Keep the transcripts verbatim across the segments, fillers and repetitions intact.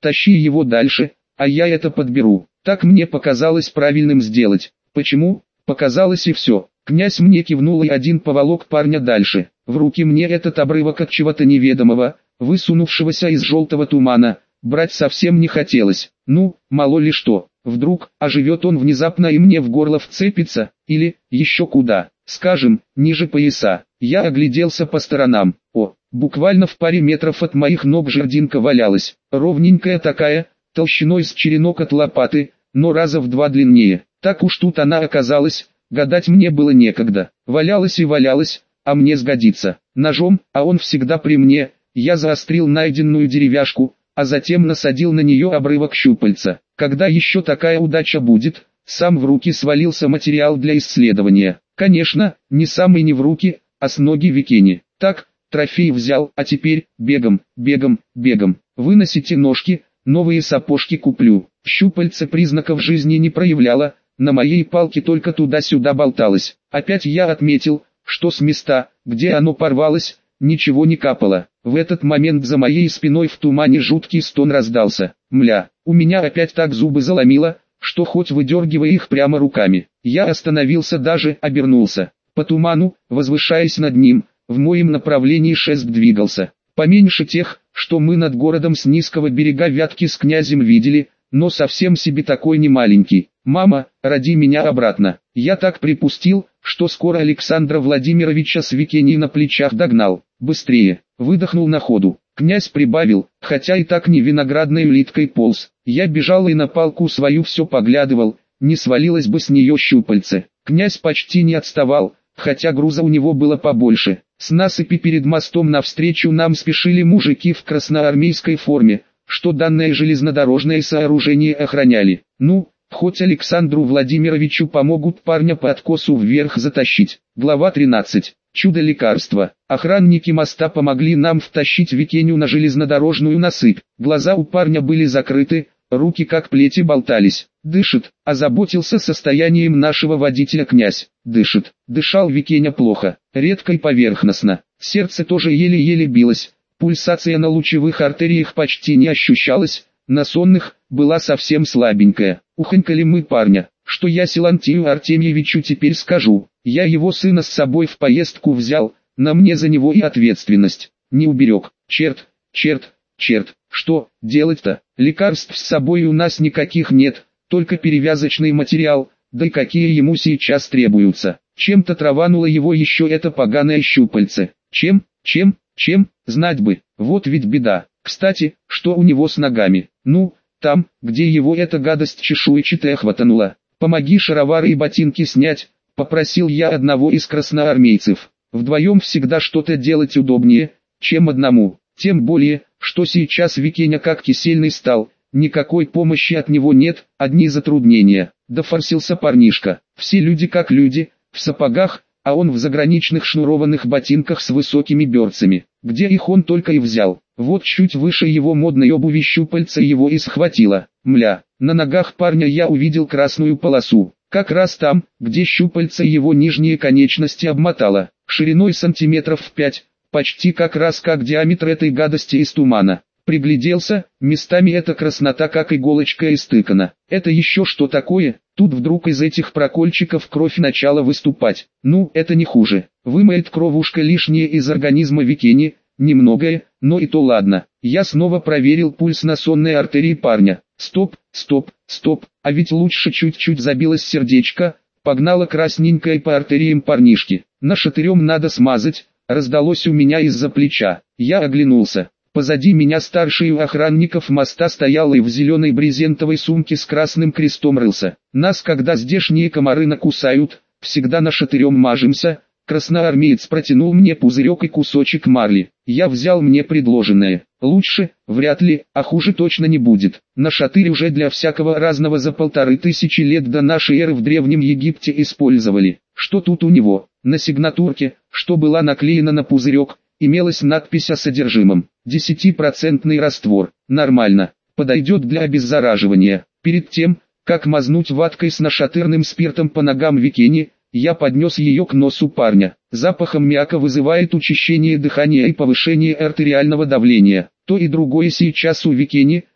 тащи его дальше, а я это подберу. Так мне показалось правильным сделать. Почему? Показалось и все. Князь мне кивнул и один поволок парня дальше. В руки мне этот обрывок от чего-то неведомого, высунувшегося из желтого тумана, брать совсем не хотелось. Ну, мало ли что, вдруг оживет он внезапно и мне в горло вцепится, или, еще куда, скажем, ниже пояса. Я огляделся по сторонам. О, буквально в паре метров от моих ног жердинка валялась, ровненькая такая, толщиной с черенок от лопаты, но раза в два длиннее. Так уж тут она оказалась, гадать мне было некогда. Валялась и валялась, а мне сгодится. Ножом, а он всегда при мне, я заострил найденную деревяшку, а затем насадил на нее обрывок щупальца. Когда еще такая удача будет, сам в руки свалился материал для исследования. Конечно, не сам и не в руки, а с ноги Викени. Так, трофей взял, а теперь, бегом, бегом, бегом. Выносите ножки, новые сапожки куплю. Щупальце признаков жизни не проявляло, на моей палке только туда-сюда болталось. Опять я отметил, что с места, где оно порвалось, ничего не капало. В этот момент за моей спиной в тумане жуткий стон раздался. Мля, у меня опять так зубы заломило, что хоть выдергивай их прямо руками. Я остановился, даже обернулся. По туману, возвышаясь над ним, в моем направлении шест двигался. Поменьше тех, что мы над городом с низкого берега Вятки с князем видели, но совсем себе такой не маленький. «Мама, роди меня обратно». Я так припустил, что скоро Александра Владимировича с Викенией на плечах догнал. Быстрее, выдохнул на ходу. Князь прибавил, хотя и так не виноградной улиткой полз. Я бежал и на палку свою все поглядывал, не свалилось бы с нее щупальце. Князь почти не отставал, хотя груза у него было побольше. С насыпи перед мостом навстречу нам спешили мужики в красноармейской форме, что данное железнодорожное сооружение охраняли. Ну, хоть Александру Владимировичу помогут парня по откосу вверх затащить. Глава тринадцать. Чудо-лекарство. Охранники моста помогли нам втащить Викеню на железнодорожную насыпь. Глаза у парня были закрыты, руки как плети болтались. Дышит, озаботился состоянием нашего водителя князь. Дышит. Дышал Викеня плохо, редко и поверхностно. Сердце тоже еле-еле билось. Пульсация на лучевых артериях почти не ощущалась, на сонных была совсем слабенькая. Ухонькали мы парня, что я Силантию Артемьевичу теперь скажу. Я его сына с собой в поездку взял, на мне за него и ответственность. Не уберег. Черт, черт, черт, что делать-то? Лекарств с собой у нас никаких нет, только перевязочный материал, да и какие ему сейчас требуются. Чем-то травануло его еще это поганое щупальце. Чем, чем, чем, знать бы, вот ведь беда. Кстати, что у него с ногами? Ну, там, где его эта гадость чешуйчатая хватанула. Помоги шаровары и ботинки снять, попросил я одного из красноармейцев. Вдвоем всегда что-то делать удобнее, чем одному. Тем более, что сейчас Викеня как кисельный стал, никакой помощи от него нет, одни затруднения. Дофорсился парнишка. Все люди как люди, в сапогах, а он в заграничных шнурованных ботинках с высокими берцами. Где их он только и взял. Вот чуть выше его модной обуви щупальца его и схватило. Мля, на ногах парня я увидел красную полосу. Как раз там, где щупальца его нижние конечности обмотало. Шириной сантиметров в пять, почти как раз как диаметр этой гадости из тумана. Пригляделся, местами эта краснота как иголочка истыкана. Это еще что такое? Тут вдруг из этих прокольчиков кровь начала выступать. Ну, это не хуже. Вымоет кровушка лишнее из организма Викени, немногое, но и то ладно. Я снова проверил пульс на сонной артерии парня. Стоп, стоп, стоп, а ведь лучше чуть-чуть забилось сердечко, погнало красненькое по артериям парнишки. Нашатырем надо смазать, раздалось у меня из-за плеча. Я оглянулся. Позади меня старший у охранников моста стоял и в зеленой брезентовой сумке с красным крестом рылся. Нас, когда здешние комары накусают, всегда нашатырем мажемся. Красноармеец протянул мне пузырек и кусочек марли. Я взял мне предложенное. Лучше, вряд ли, а хуже точно не будет. Нашатырь уже для всякого разного за полторы тысячи лет до нашей эры в Древнем Египте использовали. Что тут у него? На сигнатурке, что была наклеена на пузырек, имелась надпись о содержимом. Десятипроцентный раствор. Нормально. Подойдет для обеззараживания. Перед тем, как мазнуть ваткой с нашатырным спиртом по ногам Викени, я поднес ее к носу парня. Запах аммиака вызывает учащение дыхания и повышение артериального давления. То и другое сейчас у Викени,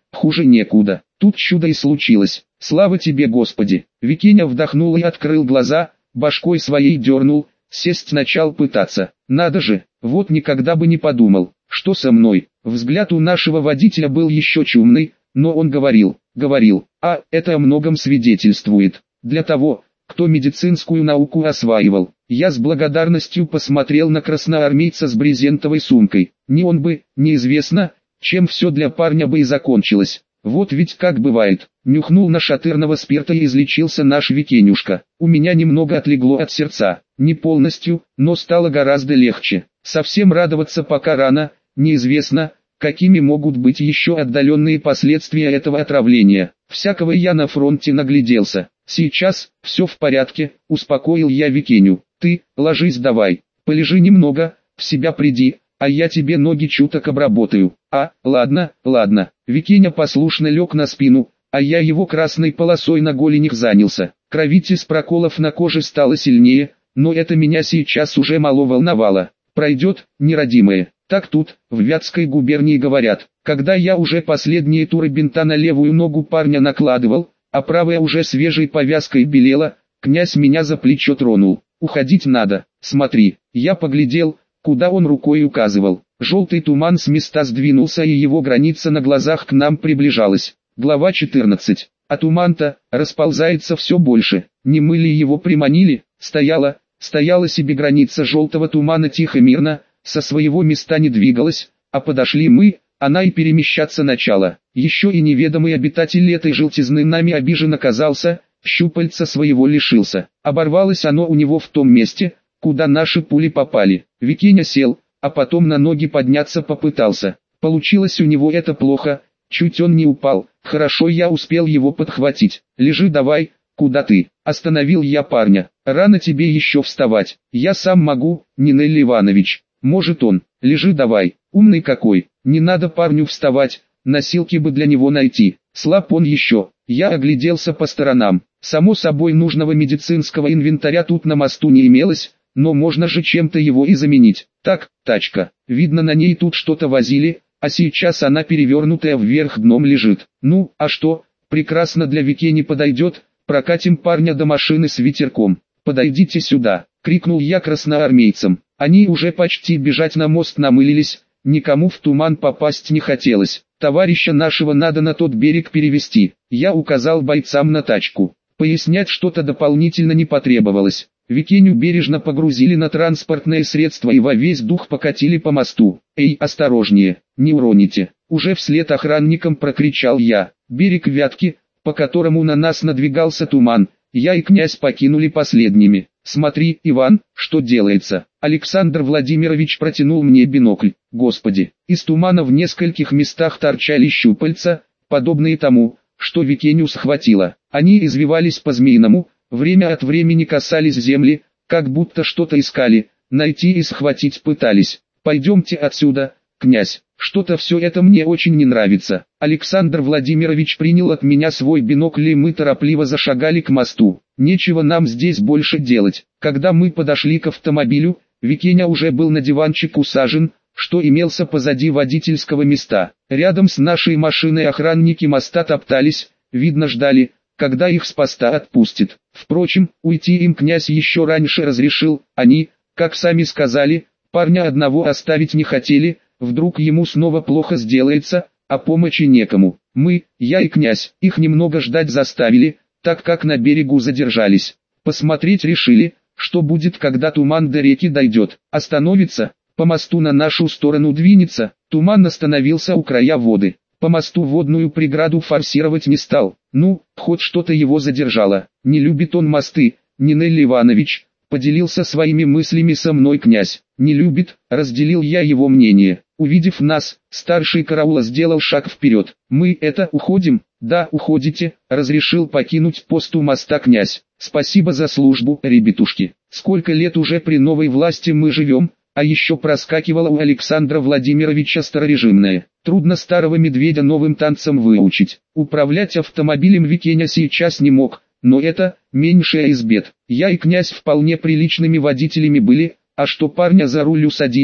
хуже некуда. Тут чудо и случилось. Слава тебе, Господи. Викеня вдохнул и открыл глаза, башкой своей дернул, сесть начал пытаться. Надо же, вот никогда бы не подумал, что со мной. Взгляд у нашего водителя был еще чумный, но он говорил, говорил, а это о многом свидетельствует. Для того, кто медицинскую науку осваивал. Я с благодарностью посмотрел на красноармейца с брезентовой сумкой. Не он бы, неизвестно, чем все для парня бы и закончилось. Вот ведь как бывает. Нюхнул нашатырного спирта и излечился наш Викенюшка. У меня немного отлегло от сердца. Не полностью, но стало гораздо легче. Совсем радоваться пока рано, неизвестно, какими могут быть еще отдаленные последствия этого отравления. Всякого я на фронте нагляделся. Сейчас, все в порядке, успокоил я Викеню. Ты, ложись давай, полежи немного, в себя приди, а я тебе ноги чуток обработаю. А, ладно, ладно. Викеня послушно лег на спину, а я его красной полосой на голенях занялся. Кровить из проколов на коже стало сильнее, но это меня сейчас уже мало волновало. Пройдет, неродимое. Так тут, в Вятской губернии говорят, когда я уже последние туры бинта на левую ногу парня накладывал, а правая уже свежей повязкой белела, князь меня за плечо тронул. Уходить надо, смотри. Я поглядел, куда он рукой указывал. Желтый туман с места сдвинулся и его граница на глазах к нам приближалась. Глава четырнадцать. А туман-то расползается все больше. Не мы ли его приманили? Стояла, стояла себе граница желтого тумана тихо-мирно, со своего места не двигалась, а подошли мы, она и перемещаться начала. Еще и неведомый обитатель этой желтизны нами обижен оказался, щупальца своего лишился. Оборвалось оно у него в том месте, куда наши пули попали. Викеня сел, а потом на ноги подняться попытался. Получилось у него это плохо, чуть он не упал. Хорошо я успел его подхватить. Лежи давай, куда ты? Остановил я парня. Рано тебе еще вставать. Я сам могу, Нинель Иванович. Может он. Лежи давай. Умный какой. Не надо парню вставать. Носилки бы для него найти. Слаб он еще. Я огляделся по сторонам. Само собой нужного медицинского инвентаря тут на мосту не имелось, но можно же чем-то его и заменить. Так, тачка. Видно, на ней тут что-то возили, а сейчас она перевернутая вверх дном лежит. Ну, а что? Прекрасно для Викени подойдет. Прокатим парня до машины с ветерком. Подойдите сюда, крикнул я красноармейцам. Они уже почти бежать на мост намылились, никому в туман попасть не хотелось. Товарища нашего надо на тот берег перевести. Я указал бойцам на тачку. Пояснять что-то дополнительно не потребовалось. Викеню бережно погрузили на транспортное средство и во весь дух покатили по мосту. «Эй, осторожнее, не уроните!» Уже вслед охранникам прокричал я. Берег Вятки, по которому на нас надвигался туман, я и князь покинули последними. «Смотри, Иван, что делается!» Александр Владимирович протянул мне бинокль. Господи, из тумана в нескольких местах торчали щупальца, подобные тому, что Викеню схватило. Они извивались по-змеиному, время от времени касались земли, как будто что-то искали, найти и схватить пытались. «Пойдемте отсюда, князь, что-то все это мне очень не нравится». Александр Владимирович принял от меня свой бинокль и мы торопливо зашагали к мосту. Нечего нам здесь больше делать. Когда мы подошли к автомобилю, Викеня уже был на диванчик усажен, что имелся позади водительского места. Рядом с нашей машиной охранники моста топтались, видно ждали, когда их с поста отпустят. Впрочем, уйти им князь еще раньше разрешил. Они, как сами сказали, парня одного оставить не хотели, вдруг ему снова плохо сделается, а помощи некому. Мы, я и князь, их немного ждать заставили, так как на берегу задержались. Посмотреть решили, что будет, когда туман до реки дойдет. Остановится, по мосту на нашу сторону двинется. Туман остановился у края воды. По мосту водную преграду форсировать не стал. Ну, хоть что-то его задержало. Не любит он мосты, Нинель Иванович, поделился своими мыслями со мной князь. Не любит, разделил я его мнение. Увидев нас, старший караула сделал шаг вперед. Мы это уходим? Да, уходите, разрешил покинуть пост у моста князь. Спасибо за службу, ребятушки. Сколько лет уже при новой власти мы живем, а еще проскакивало у Александра Владимировича старорежимное. Трудно старого медведя новым танцем выучить. Управлять автомобилем Викеня сейчас не мог, но это меньшая из бед. Я и князь вполне приличными водителями были, а что парня за руль усадили,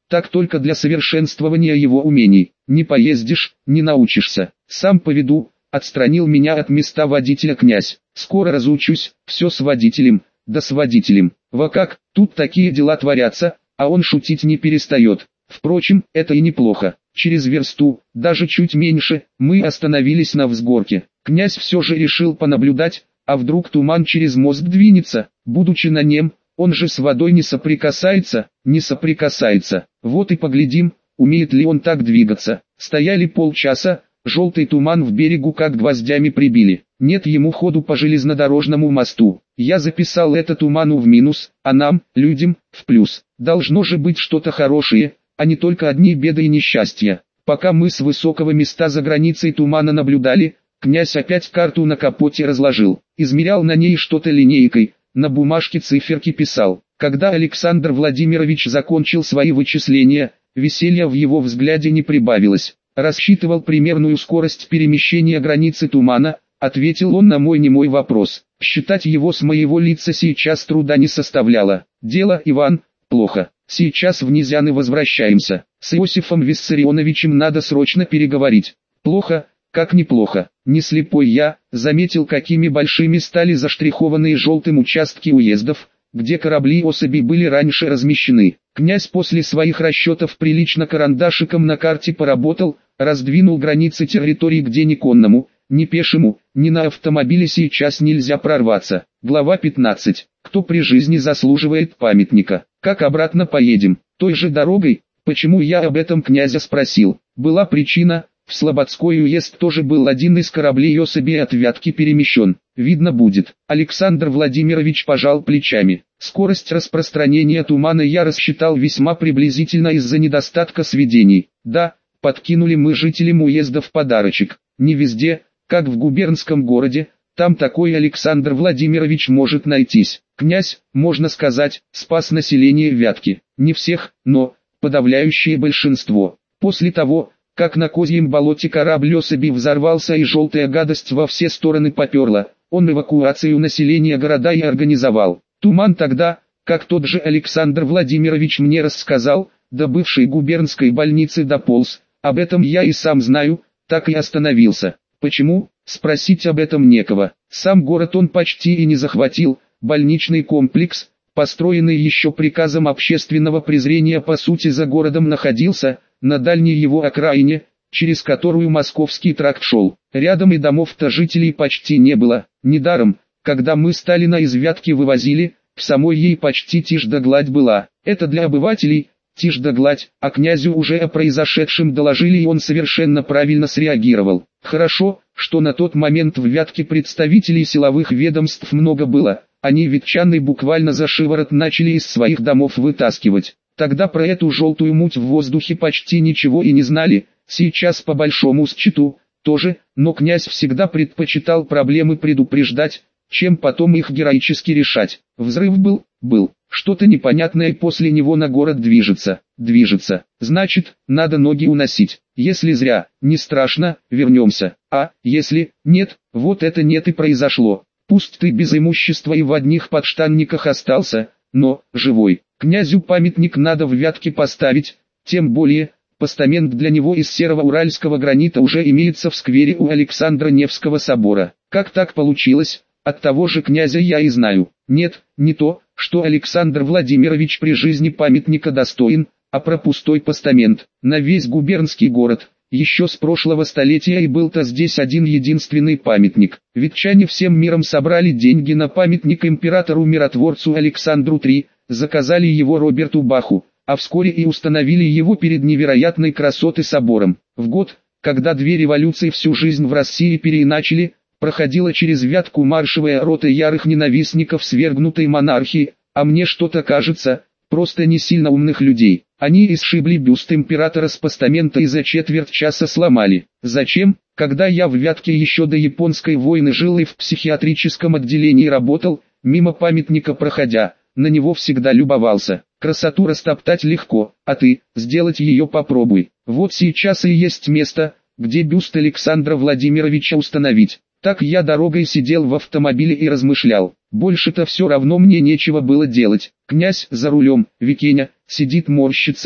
так только для совершенствования его умений. Не поездишь, не научишься. Сам поведу, отстранил меня от места водителя князь. Скоро разучусь, все с водителем, да с водителем. Во как, тут такие дела творятся, а он шутить не перестает. Впрочем, это и неплохо. Через версту, даже чуть меньше, мы остановились на взгорке. Князь все же решил понаблюдать, а вдруг туман через мост двинется. Будучи на нем, он же с водой не соприкасается, не соприкасается. Вот и поглядим, умеет ли он так двигаться. Стояли полчаса, желтый туман в берегу как гвоздями прибили. Нет ему ходу по железнодорожному мосту. Я записал это туману в минус, а нам, людям, в плюс. Должно же быть что-то хорошее, а не только одни беды и несчастья. Пока мы с высокого места за границей тумана наблюдали, князь опять карту на капоте разложил. Измерял на ней что-то линейкой, на бумажке циферки писал. Когда Александр Владимирович закончил свои вычисления, веселья в его взгляде не прибавилось. Рассчитывал примерную скорость перемещения границы тумана, ответил он на мой немой вопрос. Считать его с моего лица сейчас труда не составляло. Дело, Иван, плохо. Сейчас в Низяны возвращаемся. С Иосифом Виссарионовичем надо срочно переговорить. Плохо, как неплохо. Не слепой я, заметил, какими большими стали заштрихованные желтым участки уездов, где корабли особей были раньше размещены. Князь после своих расчетов прилично карандашиком на карте поработал, раздвинул границы территории, где ни конному, ни пешему, ни на автомобиле сейчас нельзя прорваться. Глава пятнадцать. Кто при жизни заслуживает памятника? Как обратно поедем? Той же дорогой? Почему я об этом князя спросил? Была причина, в Слободской уезд тоже был один из кораблей особей от Вятки перемещен. Видно будет. Александр Владимирович пожал плечами. Скорость распространения тумана я рассчитал весьма приблизительно из-за недостатка сведений. Да, подкинули мы жителям уездов подарочек. Не везде, как в губернском городе, там такой Александр Владимирович может найтись. Князь, можно сказать, спас население Вятки. Не всех, но подавляющее большинство. После того, как на Козьем болоте корабль особей взорвался и желтая гадость во все стороны поперла, он эвакуацию населения города и организовал. Туман тогда, как тот же Александр Владимирович мне рассказал, до бывшей губернской больницы дополз. Об этом я и сам знаю, так и остановился. Почему? Спросить об этом некого. Сам город он почти и не захватил. Больничный комплекс, построенный еще приказом общественного презрения, по сути за городом находился, на дальней его окраине, через которую Московский тракт шел. Рядом и домов-то жителей почти не было. Недаром, когда мы Сталина из Вятки вывозили, в самой ей почти тишь да гладь была. Это для обывателей тишь да гладь, а князю уже о произошедшем доложили, и он совершенно правильно среагировал. Хорошо, что на тот момент в Вятке представителей силовых ведомств много было. Они ветчаны буквально за шиворот начали из своих домов вытаскивать. Тогда про эту желтую муть в воздухе почти ничего и не знали. Сейчас по большому счету тоже, но князь всегда предпочитал проблемы предупреждать, чем потом их героически решать. Взрыв был, был. Что-то непонятное после него на город движется, движется. Значит, надо ноги уносить. Если зря, не страшно, вернемся. А, если, нет, вот это нет и произошло. Пусть ты без имущества и в одних подштанниках остался, но, живой. Князю памятник надо в Вятке поставить, тем более, постамент для него из серого уральского гранита уже имеется в сквере у Александра Невского собора. Как так получилось, от того же князя я и знаю. Нет, не то, что Александр Владимирович при жизни памятника достоин, а про пустой постамент. На весь губернский город, еще с прошлого столетия, и был-то здесь один единственный памятник. Ветчане всем миром собрали деньги на памятник императору-миротворцу Александру третьему, заказали его Роберту Баху, а вскоре и установили его перед невероятной красоты собором. В год, когда две революции всю жизнь в России переиначили, проходила через Вятку маршевая рота ярых ненавистников свергнутой монархии, а мне что-то кажется, просто не сильно умных людей. Они исшибли бюст императора с постамента и за четверть часа сломали. Зачем? Когда я в Вятке еще до японской войны жил и в психиатрическом отделении работал, мимо памятника проходя, на него всегда любовался. Красоту растоптать легко, а ты, сделать ее попробуй. Вот сейчас и есть место, где бюст Александра Владимировича установить. Так я дорогой сидел в автомобиле и размышлял. Больше-то все равно мне нечего было делать. Князь за рулем, Викеня, сидит морщится,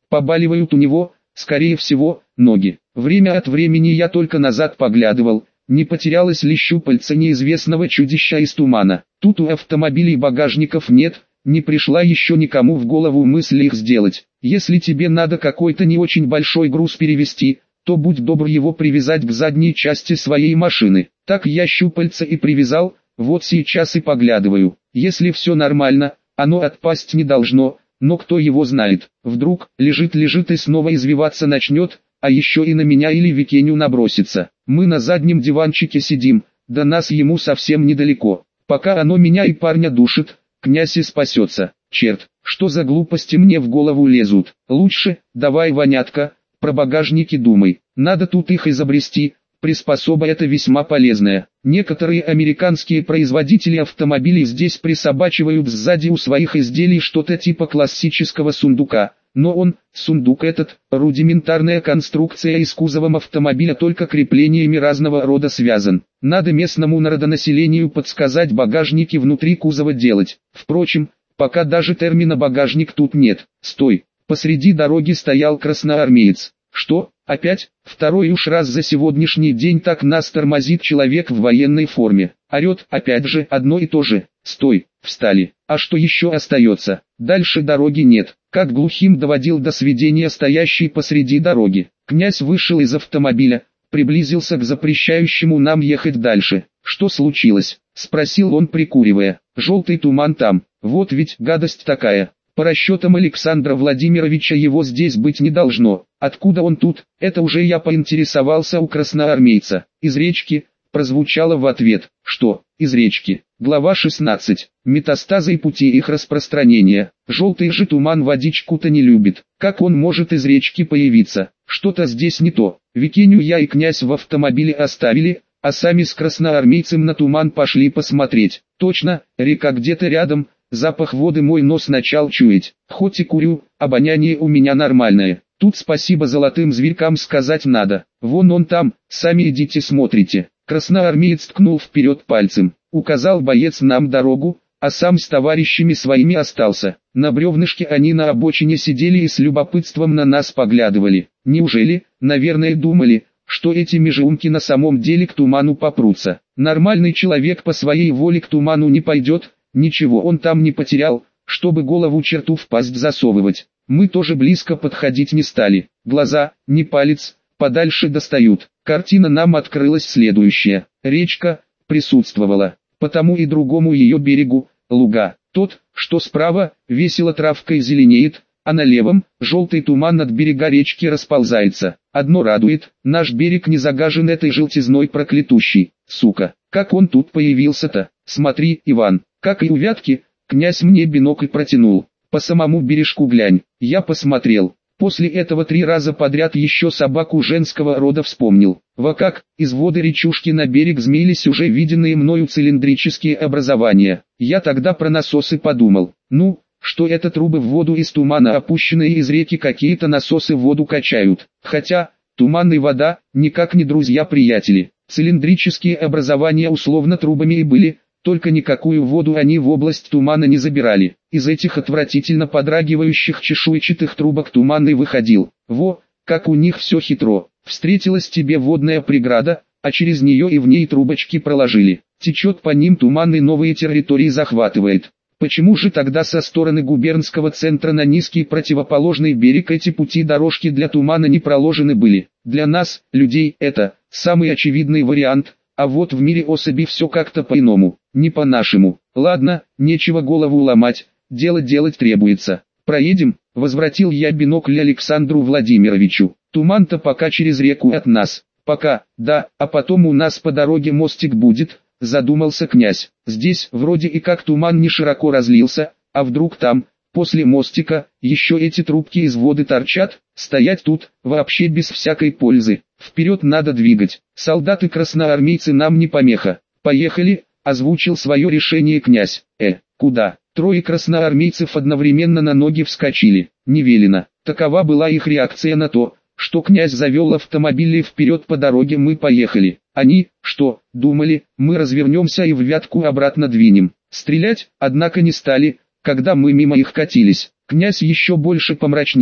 Побаливают у него, скорее всего, ноги. Время от времени я только назад поглядывал, не потерялось ли щупальце неизвестного чудища из тумана. Тут у автомобилей багажников нет, не пришла еще никому в голову мысль их сделать. Если тебе надо какой-то не очень большой груз перевезти, то будь добр его привязать к задней части своей машины. Так я щупальце и привязал, вот сейчас и поглядываю. Если все нормально, оно отпасть не должно, но кто его знает. Вдруг, лежит-лежит и снова извиваться начнет, а еще и на меня или Викеню набросится. Мы на заднем диванчике сидим, до нас ему совсем недалеко. Пока оно меня и парня душит, князь и спасется. Черт, что за глупости мне в голову лезут. Лучше, давай, Ванятка, про багажники думай. Надо тут их изобрести, приспособа эта весьма полезная. Некоторые американские производители автомобилей здесь присобачивают сзади у своих изделий что-то типа классического сундука. Но он, сундук этот, рудиментарная конструкция из кузовом автомобиля только креплениями разного рода связан. Надо местному народонаселению подсказать багажники внутри кузова делать. Впрочем, пока даже термина багажник тут нет. Стой, посреди дороги стоял красноармеец. Что, опять? Второй уж раз за сегодняшний день так нас тормозит человек в военной форме. Орет, опять же, одно и то же. Стой, встали. А что еще остается? Дальше дороги нет. Как глухим доводил до сведения стоящий посреди дороги. Князь вышел из автомобиля, приблизился к запрещающему нам ехать дальше. Что случилось? Спросил он, прикуривая. Желтый туман там. Вот ведь гадость такая. По расчетам Александра Владимировича его здесь быть не должно. Откуда он тут? Это уже я поинтересовался у красноармейца. Из речки, прозвучало в ответ. Что, из речки? Глава шестнадцать. Метастазы и пути их распространения. Желтый же туман водичку-то не любит. Как он может из речки появиться? Что-то здесь не то. Викеню я и князь в автомобиле оставили, а сами с красноармейцем на туман пошли посмотреть. Точно, река где-то рядом, запах воды мой нос начал чуять. Хоть и курю, обоняние у меня нормальное. Тут спасибо золотым зверькам сказать надо. Вон он там, сами идите смотрите. Красноармеец ткнул вперед пальцем. Указал боец нам дорогу, а сам с товарищами своими остался. На бревнышке они на обочине сидели и с любопытством на нас поглядывали. Неужели, наверное, думали, что эти межеумки на самом деле к туману попрутся. Нормальный человек по своей воле к туману не пойдет, ничего он там не потерял, чтобы голову черту в пасть засовывать. Мы тоже близко подходить не стали. Глаза, не палец, подальше достают. Картина нам открылась следующая. Речка присутствовала, потому и другому ее берегу, луга. Тот, что справа, весело травкой зеленеет, а на левом, желтый туман от берега речки расползается. Одно радует, наш берег не загажен этой желтизной проклятущей. Сука, как он тут появился-то? Смотри, Иван, как и у Вятки, князь мне бинокль протянул. По самому бережку глянь. Я посмотрел. После этого три раза подряд еще собаку женского рода вспомнил. Во как, из воды речушки на берег змеились уже виденные мною цилиндрические образования. Я тогда про насосы подумал. Ну, что это трубы в воду из тумана, опущенные из реки, какие-то насосы в воду качают. Хотя, туман и вода, никак не друзья-приятели. Цилиндрические образования условно трубами и были, только никакую воду они в область тумана не забирали. Из этих отвратительно подрагивающих чешуйчатых трубок туман и выходил. Во, как у них все хитро. Встретилась тебе водная преграда, а через нее и в ней трубочки проложили. Течет по ним туман и новые территории захватывает. Почему же тогда со стороны губернского центра на низкий противоположный берег эти пути дорожки для тумана не проложены были? Для нас, людей, это самый очевидный вариант. А вот в мире особей все как-то по-иному, не по-нашему. Ладно, нечего голову ломать, дело делать требуется. Проедем, возвратил я бинокль Александру Владимировичу. Туман-то пока через реку от нас. Пока, да, а потом у нас по дороге мостик будет, задумался князь. Здесь вроде и как туман не широко разлился, а вдруг там, после мостика, еще эти трубки из воды торчат, стоять тут, вообще без всякой пользы. Вперед надо двигать. Солдаты-красноармейцы нам не помеха. Поехали, озвучил свое решение князь. Э, куда? Трое красноармейцев одновременно на ноги вскочили. Не велено. Такова была их реакция на то, что князь завел автомобили вперед по дороге. Мы поехали. Они, что, думали, мы развернемся и в Вятку обратно двинем. Стрелять, однако, не стали, когда мы мимо их катились. Князь еще больше помрачнел,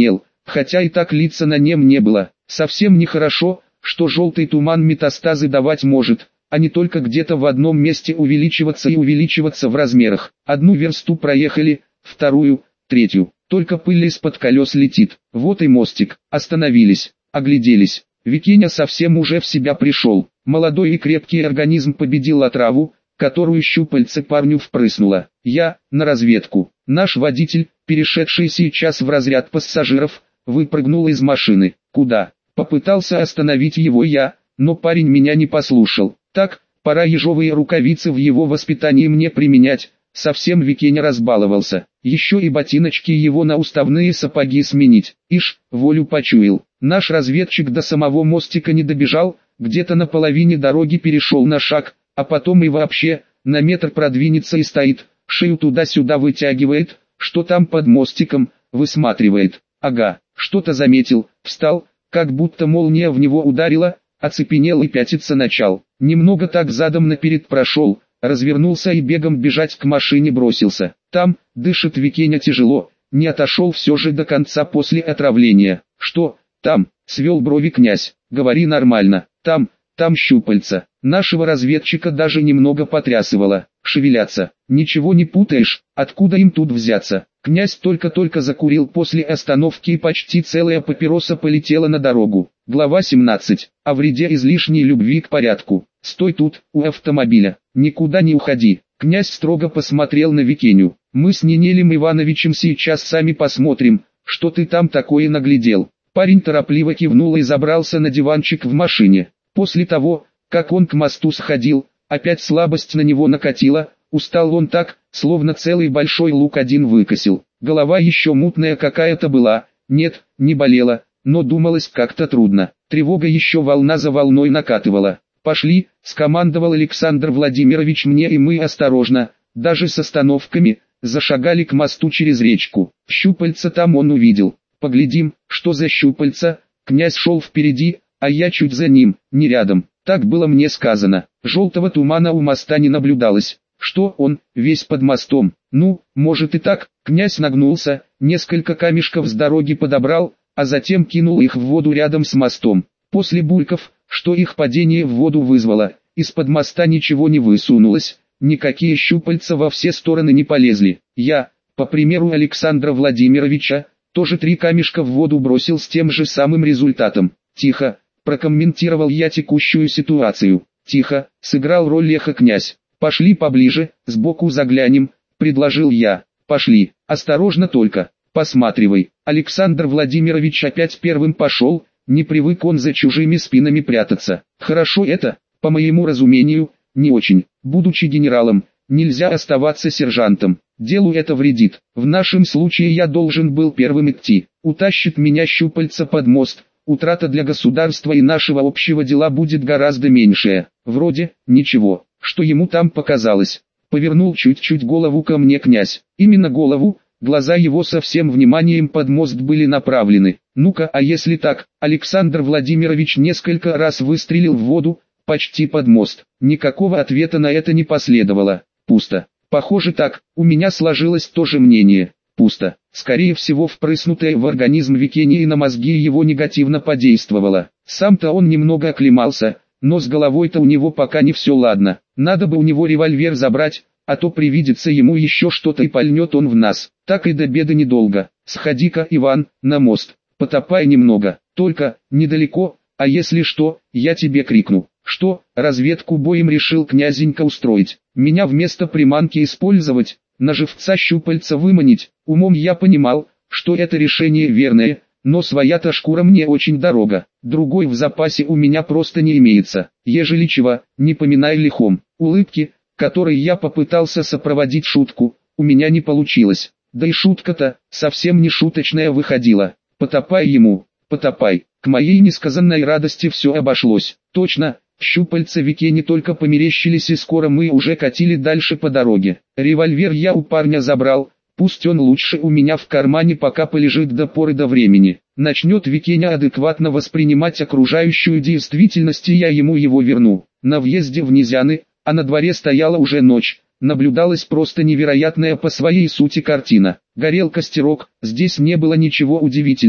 хотя и так лица на нем не было. Совсем нехорошо, что желтый туман метастазы давать может, а не только где-то в одном месте увеличиваться и увеличиваться в размерах. Одну версту проехали, вторую, третью, только пыль из-под колес летит. Вот и мостик. Остановились, огляделись. Викеня совсем уже в себя пришел. Молодой и крепкий организм победил отраву, которую щупальце парню впрыснуло. Я, на разведку. Наш водитель, перешедший сейчас в разряд пассажиров, выпрыгнул из машины. Куда? Попытался остановить его я, но парень меня не послушал. Так, пора ежовые рукавицы в его воспитании мне применять. Совсем Викеня разбаловался. Еще и ботиночки его на уставные сапоги сменить. Ишь, волю почуял. Наш разведчик до самого мостика не добежал, где-то на половине дороги перешел на шаг, а потом и вообще, на метр продвинется и стоит, шею туда-сюда вытягивает, что там под мостиком, высматривает. Ага, что-то заметил, встал, как будто молния в него ударила, оцепенел и пятиться начал. Немного так задом наперед прошел, развернулся и бегом бежать к машине бросился. Там, дышит Викеня тяжело, не отошел все же до конца после отравления. Что, там, свел брови князь, говори нормально, там, там щупальца. Нашего разведчика даже немного потрясывало. Шевелятся, ничего не путаешь, откуда им тут взяться? Князь только-только закурил после остановки и почти целая папироса полетела на дорогу. Глава семнадцать. О вреде излишней любви к порядку. Стой тут, у автомобиля, никуда не уходи. Князь строго посмотрел на Викеню. Мы с Нинелем Ивановичем сейчас сами посмотрим, что ты там такое наглядел. Парень торопливо кивнул и забрался на диванчик в машине. После того, как он к мосту сходил, опять слабость на него накатила, устал он так, словно целый большой лук один выкосил. Голова еще мутная какая-то была, нет, не болела, но думалось как-то трудно. Тревога еще волна за волной накатывала. «Пошли», — скомандовал Александр Владимирович мне, и мы осторожно, даже с остановками, зашагали к мосту через речку. Щупальца там он увидел. Поглядим, что за щупальца. Князь шел впереди, а я чуть за ним, не рядом. Так было мне сказано. Желтого тумана у моста не наблюдалось. Что он, весь под мостом? Ну, может и так. Князь нагнулся, несколько камешков с дороги подобрал, а затем кинул их в воду рядом с мостом. После бульков, что их падение в воду вызвало, из-под моста ничего не высунулось, никакие щупальца во все стороны не полезли. Я, по примеру Александра Владимировича, тоже три камешка в воду бросил с тем же самым результатом. Тихо, прокомментировал я текущую ситуацию. Тихо, сыграл роль леха князь. Пошли поближе, сбоку заглянем, предложил я. Пошли, осторожно только, посматривай. Александр Владимирович опять первым пошел, не привык он за чужими спинами прятаться. Хорошо это, по моему разумению, не очень. Будучи генералом, нельзя оставаться сержантом. Делу это вредит. В нашем случае я должен был первым идти. Утащит меня щупальца под мост. Утрата для государства и нашего общего дела будет гораздо меньшая. Вроде, ничего, что ему там показалось. Повернул чуть-чуть голову ко мне князь. Именно голову, глаза его со всем вниманием под мост были направлены. Ну-ка, а если так? Александр Владимирович несколько раз выстрелил в воду, почти под мост. Никакого ответа на это не последовало. Пусто. Похоже так, у меня сложилось то же мнение. Пусто. Скорее всего, впрыснутое в организм Викения и на мозги его негативно подействовало. Сам-то он немного оклемался, но с головой-то у него пока не все ладно. Надо бы у него револьвер забрать, а то привидится ему еще что-то и пальнет он в нас. Так и до беды недолго. Сходи-ка, Иван, на мост. Потопай немного, только, недалеко, а если что, я тебе крикну. Что, разведку боем решил князенька устроить? Меня вместо приманки использовать, на живца щупальца выманить? Умом я понимал, что это решение верное, но своя-то шкура мне очень дорога. Другой в запасе у меня просто не имеется. Ежели чего, не поминай лихом. Улыбки, которой я попытался сопроводить шутку, у меня не получилось. Да и шутка-то, совсем не шуточная выходила. Потопай ему, потопай. К моей несказанной радости все обошлось. Точно, щупальца Вике не только померещились, и скоро мы уже катили дальше по дороге. Револьвер я у парня забрал, пусть он лучше у меня в кармане пока полежит до поры до времени. Начнет Викеня адекватно воспринимать окружающую действительность, и я ему его верну. На въезде в Низяны, а на дворе стояла уже ночь, наблюдалась просто невероятная по своей сути картина. Горел костерок, здесь не было ничего удивительного,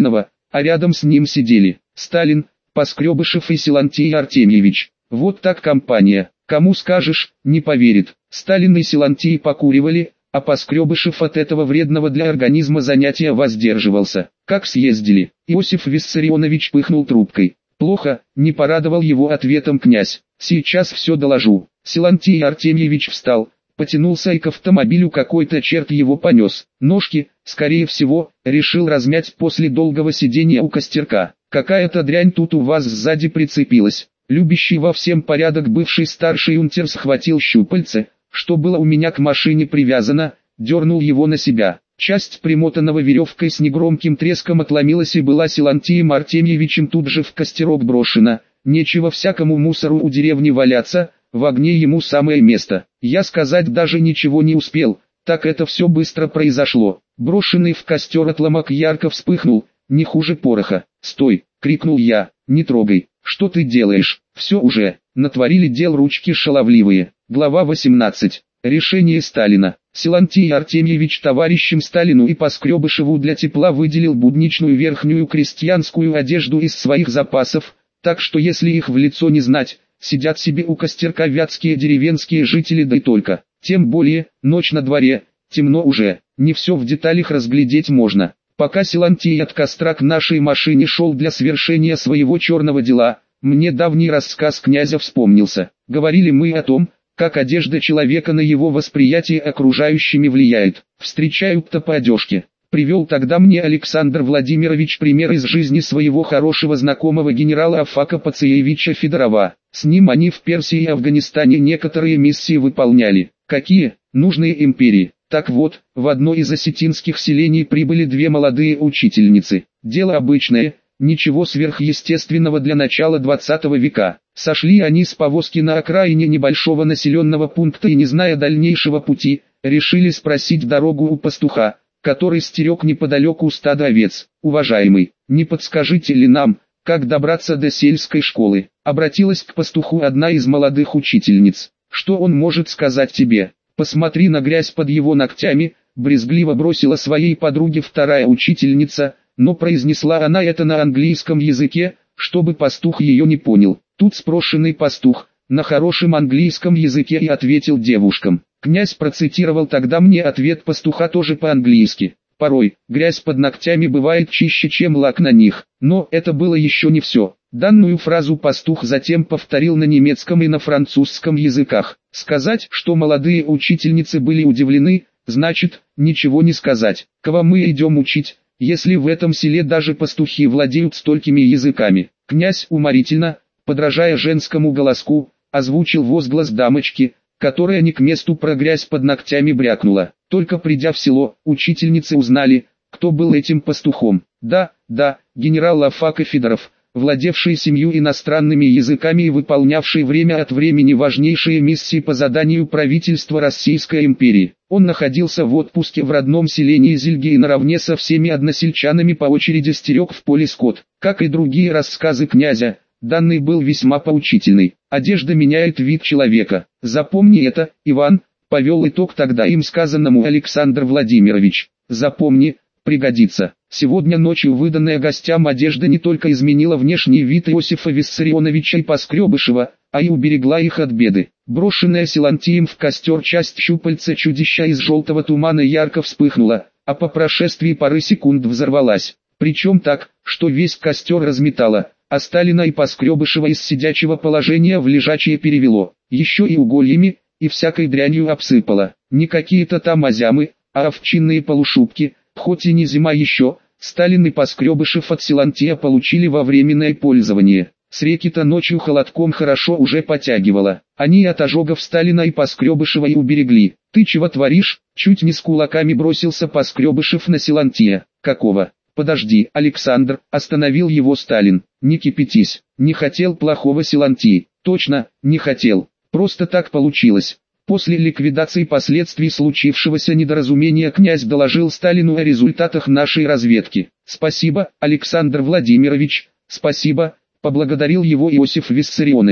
а рядом с ним сидели Сталин, Поскребышев и Силантий Артемьевич. Вот так компания. Кому скажешь, не поверит. Сталин и Силантий покуривали, а Поскребышев от этого вредного для организма занятия воздерживался. Как съездили? Иосиф Виссарионович пыхнул трубкой. Плохо, не порадовал его ответом князь. Сейчас все доложу. Силантий Артемьевич встал, потянулся и к автомобилю какой-то черт его понес. Ножки, скорее всего, решил размять после долгого сидения у костерка. Какая-то дрянь тут у вас сзади прицепилась. Любящий во всем порядок бывший старший унтер схватил щупальце, что было у меня к машине привязано, дернул его на себя. Часть примотанного веревкой с негромким треском отломилась и была Силантием Артемьевичем тут же в костерок брошена. Нечего всякому мусору у деревни валяться, в огне ему самое место. Я сказать даже ничего не успел, так это все быстро произошло. Брошенный в костер отломок ярко вспыхнул, не хуже пороха. «Стой!» — крикнул я, «не трогай! Что ты делаешь? Все уже!» Натворили дел ручки шаловливые. Глава восемнадцать. Решение Сталина. Силантий Артемьевич товарищем Сталину и Поскребышеву для тепла выделил будничную верхнюю крестьянскую одежду из своих запасов, так что если их в лицо не знать, сидят себе у костерка вятские деревенские жители да и только. Тем более, ночь на дворе, темно уже, не все в деталях разглядеть можно. Пока Силантий от костра к нашей машине шел для свершения своего черного дела, мне давний рассказ князя вспомнился. Говорили мы о том, как одежда человека на его восприятие окружающими влияет. Встречают-то по одежке. Привел тогда мне Александр Владимирович пример из жизни своего хорошего знакомого генерала Афака Пациевича Федорова. С ним они в Персии и Афганистане некоторые миссии выполняли. Какие? Нужные империи. Так вот, в одно из осетинских селений прибыли две молодые учительницы. Дело обычное, ничего сверхъестественного для начала двадцатого века. Сошли они с повозки на окраине небольшого населенного пункта и, не зная дальнейшего пути, решили спросить дорогу у пастуха, который стерег неподалеку стадо овец. «Уважаемый, не подскажите ли нам, как добраться до сельской школы?» Обратилась к пастуху одна из молодых учительниц. «Что он может сказать тебе? Посмотри на грязь под его ногтями», брезгливо бросила своей подруге вторая учительница, но произнесла она это на английском языке, чтобы пастух ее не понял. Тут спрошенный пастух, на хорошем английском языке, и ответил девушкам. Князь процитировал тогда мне ответ пастуха тоже по-английски. Порой, грязь под ногтями бывает чище, чем лак на них. Но это было еще не все. Данную фразу пастух затем повторил на немецком и на французском языках. Сказать, что молодые учительницы были удивлены, значит, ничего не сказать. Кого мы идем учить, если в этом селе даже пастухи владеют столькими языками? Князь уморительно, подражая женскому голоску, озвучил возглас дамочки, которая не к месту про грязь под ногтями брякнула. Только придя в село, учительницы узнали, кто был этим пастухом. Да, да, генерал Афак Федоров, владевший семью иностранными языками и выполнявший время от времени важнейшие миссии по заданию правительства Российской империи. Он находился в отпуске в родном селении Зильге и наравне со всеми односельчанами по очереди стерег в поле скот. Как и другие рассказы князя, данный был весьма поучительный. Одежда меняет вид человека. Запомни это, Иван, повел итог тогда им сказанному Александр Владимирович. Запомни, пригодится. Сегодня ночью выданная гостям одежда не только изменила внешний вид Иосифа Виссарионовича и Поскребышева, а и уберегла их от беды. Брошенная Силантием в костер часть щупальца чудища из желтого тумана ярко вспыхнула, а по прошествии пары секунд взорвалась. Причем так, что весь костер разметало, а Сталина и Поскребышева из сидячего положения в лежачее перевело. Еще и угольями, и всякой дрянью обсыпало. Не какие-то там азямы, а овчинные полушубки. Хоть и не зима еще, Сталин и Поскребышев от Силантия получили во временное пользование. С реки-то ночью холодком хорошо уже потягивало. Они от ожогов Сталина и Поскребышева и уберегли. «Ты чего творишь?» — чуть не с кулаками бросился Поскребышев на Силантия. «Какого?» «Подожди, Александр», — остановил его Сталин. «Не кипятись, не хотел плохого Силантии». «Точно, не хотел. Просто так получилось». После ликвидации последствий случившегося недоразумения князь доложил Сталину о результатах нашей разведки. «Спасибо, Александр Владимирович, спасибо», — поблагодарил его Иосиф Виссарионович.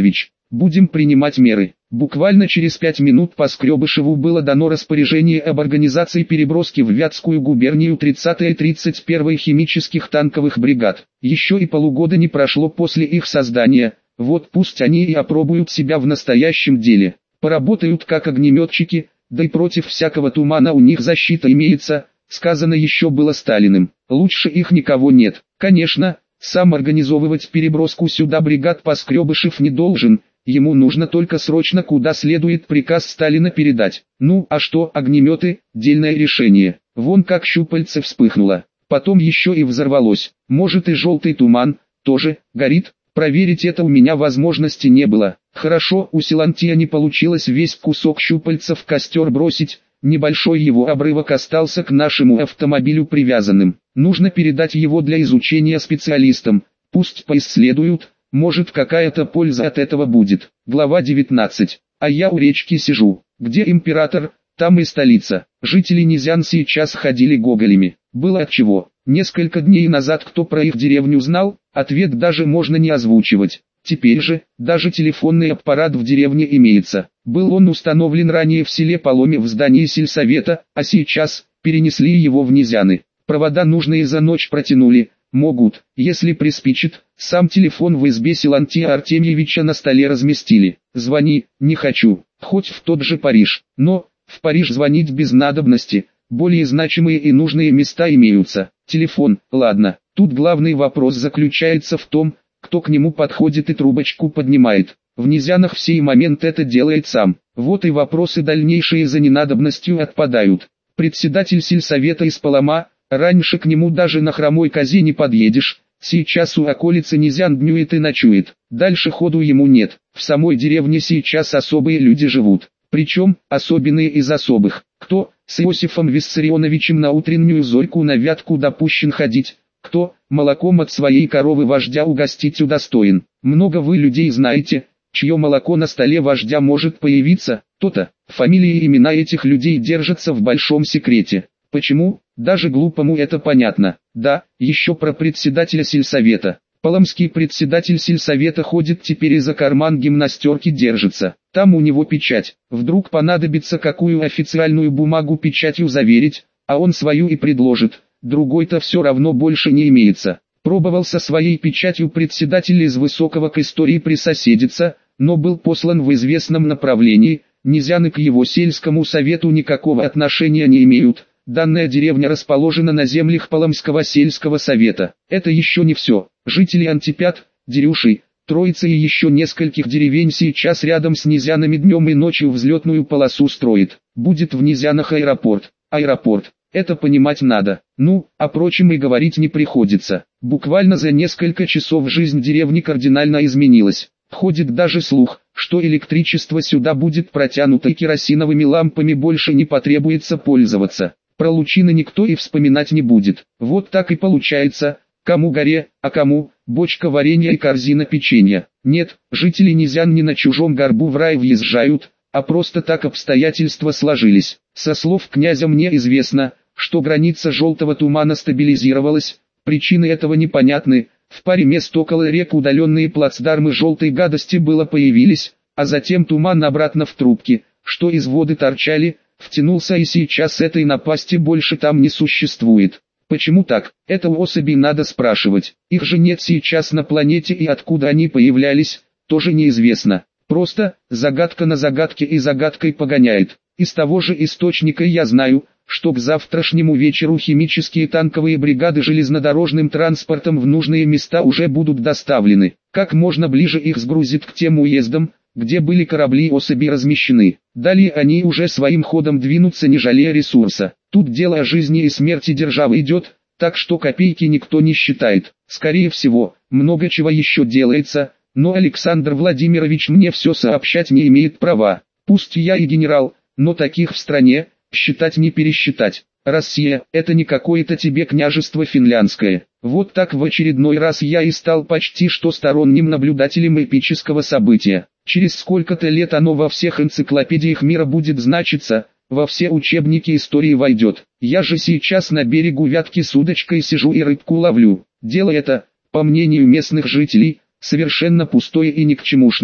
будем принимать меры. Буквально через пять минут Поскребышеву было дано распоряжение об организации переброски в Вятскую губернию тридцатой и тридцать первой химических танковых бригад. Еще и полугода не прошло после их создания, вот пусть они и опробуют себя в настоящем деле. Поработают как огнеметчики, да и против всякого тумана у них защита имеется, сказано еще было Сталиным. Лучше их никого нет. Конечно, сам организовывать переброску сюда бригад Поскребышев не должен, ему нужно только срочно куда следует приказ Сталина передать. Ну а что огнеметы, дельное решение. Вон как щупальце вспыхнуло, потом еще и взорвалось. Может и желтый туман тоже горит? Проверить это у меня возможности не было. Хорошо, у Силантия не получилось весь кусок щупальца в костер бросить, небольшой его обрывок остался к нашему автомобилю привязанным. Нужно передать его для изучения специалистам, пусть поисследуют, может какая-то польза от этого будет. Глава девятнадцать. А я у речки сижу. Где император, там и столица. Жители Низян сейчас ходили гоголями. Было отчего. Несколько дней назад кто про их деревню знал, ответ даже можно не озвучивать. Теперь же, даже телефонный аппарат в деревне имеется. Был он установлен ранее в селе Поломе в здании сельсовета, а сейчас перенесли его в Низяны. Провода нужные за ночь протянули. Могут, если приспичит, сам телефон в избе Силантия Артемьевича на столе разместили. Звони, не хочу, хоть в тот же Париж. Но, в Париж звонить без надобности, более значимые и нужные места имеются. Телефон, ладно, тут главный вопрос заключается в том, кто к нему подходит и трубочку поднимает. В Низянах в сей момент это делает сам. Вот и вопросы дальнейшие за ненадобностью отпадают. Председатель сельсовета из Полома, раньше к нему даже на хромой козе не подъедешь, сейчас у околицы Низян днюет и ночует, дальше ходу ему нет. В самой деревне сейчас особые люди живут, причем особенные из особых. Кто с Иосифом Виссарионовичем на утреннюю зорьку на Вятку допущен ходить, кто молоком от своей коровы вождя угостить удостоен. Много вы людей знаете, чье молоко на столе вождя может появиться, то-то. Фамилии и имена этих людей держатся в большом секрете. Почему? Даже глупому это понятно. Да, еще про председателя сельсовета. Поломский председатель сельсовета ходит теперь и за карман гимнастерки держится. Там у него печать. Вдруг понадобится какую официальную бумагу печатью заверить, а он свою и предложит. Другой-то все равно больше не имеется. Пробовал со своей печатью председатель из Высокого к истории присоседиться, но был послан в известном направлении. Низяны к его сельскому совету никакого отношения не имеют. Данная деревня расположена на землях Поломского сельского совета. Это еще не все. Жители Антипят, Дерюши, Троицы и еще нескольких деревень сейчас рядом с Низянами днем и ночью взлетную полосу строит. Будет в Низянах аэропорт. Аэропорт. Это понимать надо. Ну, о прочем и говорить не приходится. Буквально за несколько часов жизнь деревни кардинально изменилась. Ходит даже слух, что электричество сюда будет протянуто и керосиновыми лампами больше не потребуется пользоваться. Про лучины никто и вспоминать не будет. Вот так и получается, кому горе, а кому бочка варенья и корзина печенья. Нет, жители Низян не на чужом горбу в рай въезжают, а просто так обстоятельства сложились. Со слов князя мне известно, что граница желтого тумана стабилизировалась, причины этого непонятны. В паре мест около рек удаленные плацдармы желтой гадости было появились, а затем туман обратно в трубки, что из воды торчали, втянулся и сейчас этой напасти больше там не существует. Почему так? Это у особей надо спрашивать. Их же нет сейчас на планете и откуда они появлялись, тоже неизвестно. Просто загадка на загадке и загадкой погоняет. Из того же источника я знаю, что к завтрашнему вечеру химические танковые бригады железнодорожным транспортом в нужные места уже будут доставлены. Как можно ближе их сгрузит к тем уездам, где были корабли особи размещены. Далее они уже своим ходом двинутся, не жалея ресурса. Тут дело о жизни и смерти державы идет, так что копейки никто не считает. Скорее всего, много чего еще делается, но Александр Владимирович мне все сообщать не имеет права. Пусть я и генерал, но таких в стране считать не пересчитать. Россия – это не какое-то тебе княжество финляндское. Вот так в очередной раз я и стал почти что сторонним наблюдателем эпического события. Через сколько-то лет оно во всех энциклопедиях мира будет значиться, во все учебники истории войдет. Я же сейчас на берегу Вятки с удочкой сижу и рыбку ловлю. Дело это, по мнению местных жителей, совершенно пустое и никчемушное.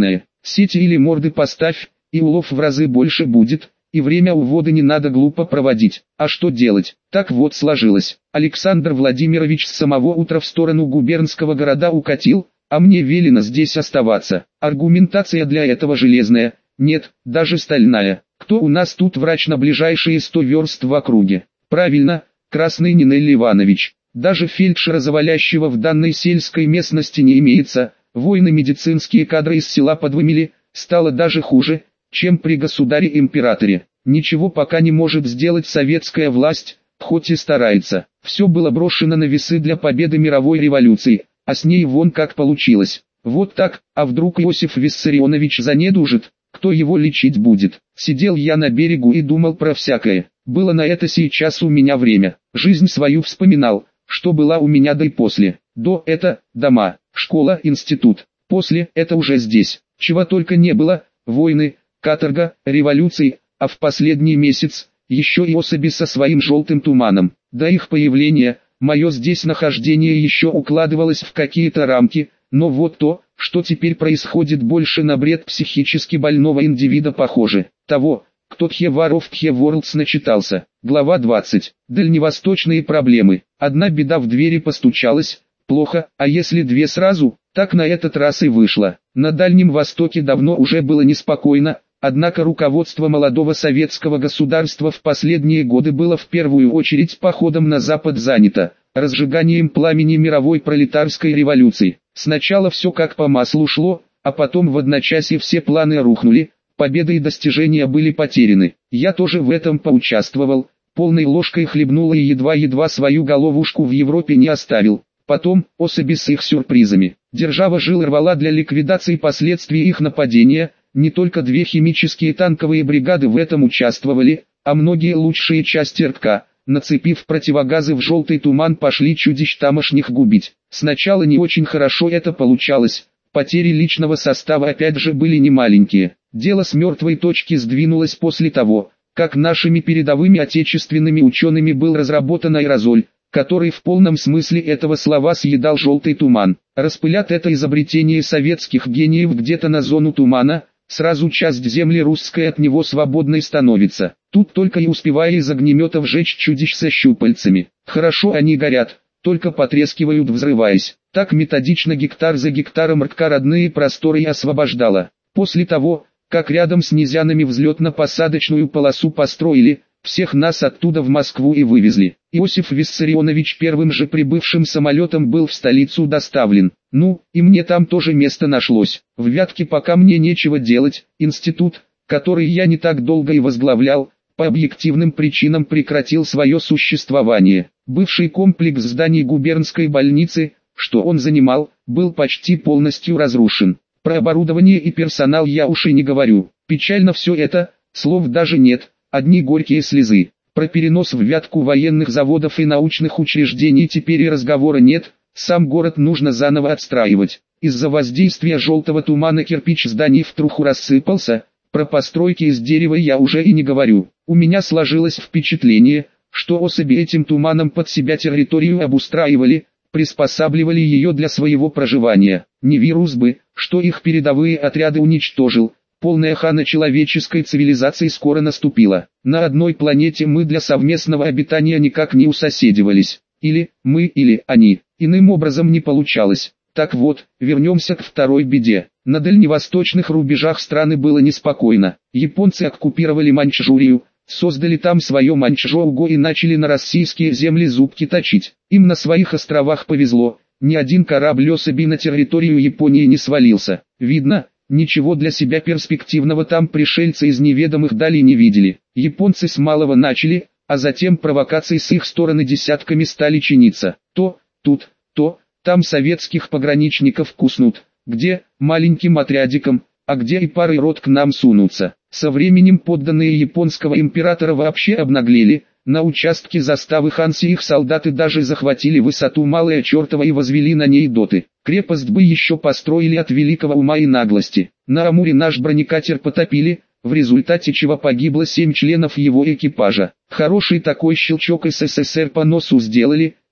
Сети или морды поставь, и улов в разы больше будет, и время увода не надо глупо проводить. А что делать? Так вот сложилось. Александр Владимирович с самого утра в сторону губернского города укатил, а мне велено здесь оставаться. Аргументация для этого железная, нет, даже стальная. Кто у нас тут врач на ближайшие сто верст в округе? Правильно, Красный Нинель Иванович. Даже фельдшера, завалящего в данной сельской местности, не имеется. Воины медицинские кадры из села подвымели, стало даже хуже, чем при государе-императоре. Ничего пока не может сделать советская власть, хоть и старается. Все было брошено на весы для победы мировой революции, а с ней вон как получилось. Вот так, а вдруг Иосиф Виссарионович занедужит, кто его лечить будет? Сидел я на берегу и думал про всякое. Было на это сейчас у меня время. Жизнь свою вспоминал, что была у меня до и после. До это дома, школа, институт. После это уже здесь. Чего только не было: войны, каторга, революции, а в последний месяц еще и особи со своим желтым туманом. До их появления мое здесь нахождение еще укладывалось в какие-то рамки, но вот то, что теперь происходит, больше на бред психически больного индивида похоже. Того, кто Тхе Воров Тхе Ворлдс начитался. Глава двадцать. Дальневосточные проблемы. Одна беда: в двери постучалась. Плохо, а если две сразу, так на этот раз и вышло. На Дальнем Востоке давно уже было неспокойно, однако руководство молодого советского государства в последние годы было в первую очередь походом на Запад занято, разжиганием пламени мировой пролетарской революции. Сначала все как по маслу шло, а потом в одночасье все планы рухнули, победы и достижения были потеряны. Я тоже в этом поучаствовал, полной ложкой хлебнул и едва-едва свою головушку в Европе не оставил. Потом, особи с их сюрпризами. Держава жил и рвала для ликвидации последствий их нападения. Не только две химические танковые бригады в этом участвовали, а многие лучшие части РК, нацепив противогазы в желтый туман, пошли чудищ тамошних губить. Сначала не очень хорошо это получалось, потери личного состава опять же были немаленькие. Дело с мертвой точки сдвинулось после того, как нашими передовыми отечественными учеными был разработан аэрозоль, который в полном смысле этого слова съедал желтый туман. Распылят это изобретение советских гениев где-то на зону тумана, сразу часть земли русской от него свободной становится. Тут только и успевая из огнеметов жечь чудищ со щупальцами. Хорошо они горят, только потрескивают, взрываясь. Так методично гектар за гектаром РК родные просторы и освобождала. После того, как рядом с Низянами взлетно-посадочную полосу построили, всех нас оттуда в Москву и вывезли. Иосиф Виссарионович первым же прибывшим самолетом был в столицу доставлен. Ну, и мне там тоже место нашлось. В Вятке пока мне нечего делать. Институт, который я не так долго и возглавлял, по объективным причинам прекратил свое существование. Бывший комплекс зданий губернской больницы, что он занимал, был почти полностью разрушен. Про оборудование и персонал я уж и не говорю. Печально все это, слов даже нет. Одни горькие слезы. Про перенос в Вятку военных заводов и научных учреждений теперь и разговора нет, сам город нужно заново отстраивать. Из-за воздействия желтого тумана кирпич зданий в труху рассыпался, про постройки из дерева я уже и не говорю. У меня сложилось впечатление, что особи этим туманом под себя территорию обустраивали, приспосабливали ее для своего проживания. Не вирус бы, что их передовые отряды уничтожил. Полная хана человеческой цивилизации скоро наступила. На одной планете мы для совместного обитания никак не усоседивались. Или мы, или они. Иным образом не получалось. Так вот, вернемся к второй беде. На дальневосточных рубежах страны было неспокойно. Японцы оккупировали Маньчжурию, создали там свое Маньчжоуго и начали на российские земли зубки точить. Им на своих островах повезло. Ни один корабль особей на территорию Японии не свалился. Видно, ничего для себя перспективного там пришельцы из неведомых далей не видели. Японцы с малого начали, а затем провокации с их стороны десятками стали чиниться. То, тут, то, там советских пограничников куснут, где, маленьким отрядиком, а где и парой рот к нам сунутся. Со временем подданные японского императора вообще обнаглели. На участке заставы Ханси их солдаты даже захватили высоту Малая Чертова и возвели на ней доты. Крепость бы еще построили от великого ума и наглости. На Амуре наш бронекатер потопили, в результате чего погибло семь членов его экипажа. Хороший такой щелчок СССР по носу сделали,